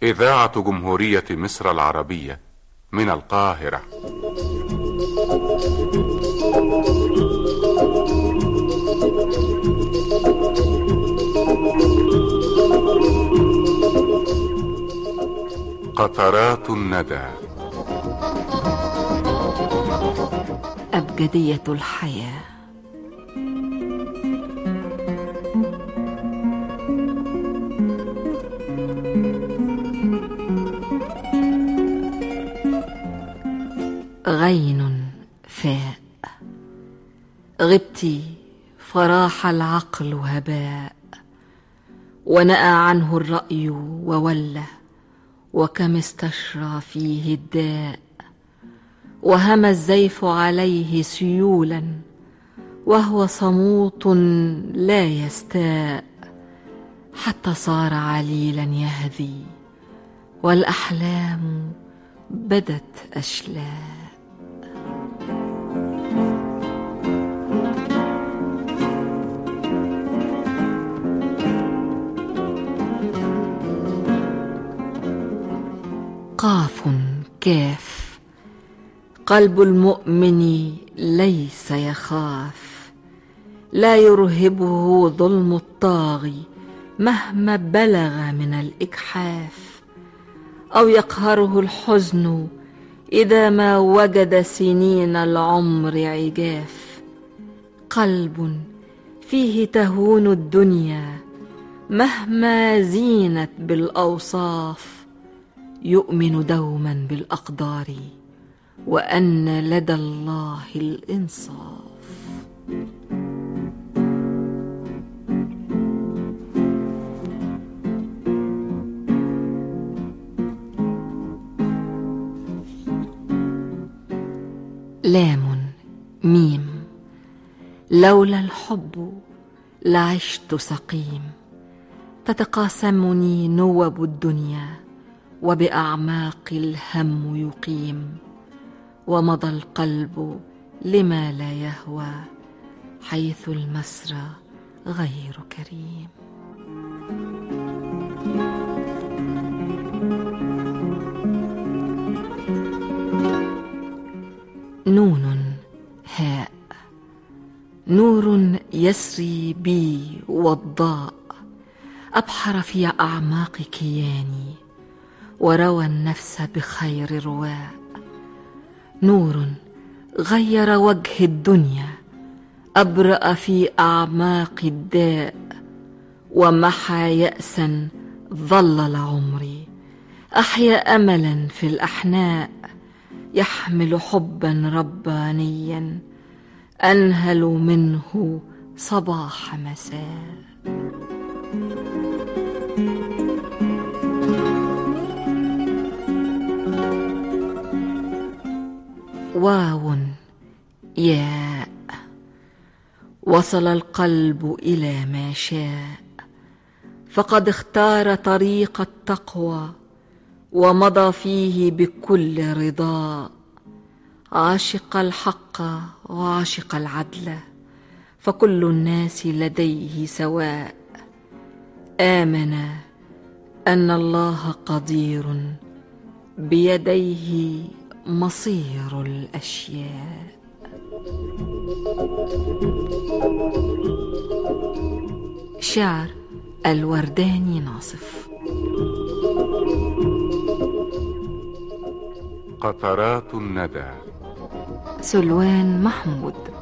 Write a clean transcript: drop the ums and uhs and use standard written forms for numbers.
إذاعة جمهورية مصر العربية من القاهرة. قطرات الندى. أبجدية الحياة. غين فاء غبت فراح العقل هباء، ونأى عنه الرأي وولى، وكم استشرى فيه الداء، وهم الزيف عليه سيولا، وهو صموت لا يستاء، حتى صار عليلا يهذي، والأحلام بدت أشلاء. قاف كاف قلب المؤمن ليس يخاف، لا يرهبه ظلم الطاغي مهما بلغ من الإجحاف، أو يقهره الحزن إذا ما وجد سنين العمر عجاف. قلب فيه تهون الدنيا مهما زينت بالأوصاف، يؤمن دوما بالأقدار وأن لدى الله الإنصاف. لام ميم لولا الحب لعشت سقيم، تتقاسمني نوب الدنيا، وبأعماق الهم يقيم، ومضى القلب لما لا يهوى، حيث المسرى غير كريم. نون هاء نور يسري بي والضاء، أبحر في أعماق كياني، وروى النفس بخير رواء. نور غير وجه الدنيا، أبرأ في أعماق الداء، ومحى يأسا ظلل عمري، أحيا أملا في الأحناء، يحمل حبا ربانيا أنهل منه صباح مساء. واو ياء وصل القلب إلى ما شاء، فقد اختار طريق التقوى، ومضى فيه بكل رضا. عاشق الحق وعاشق العدل، فكل الناس لديه سواء. آمن أن الله قدير، بيديه مصير الأشياء. شعر الورداني ناصف. قطرات الندى. سلوان محمود.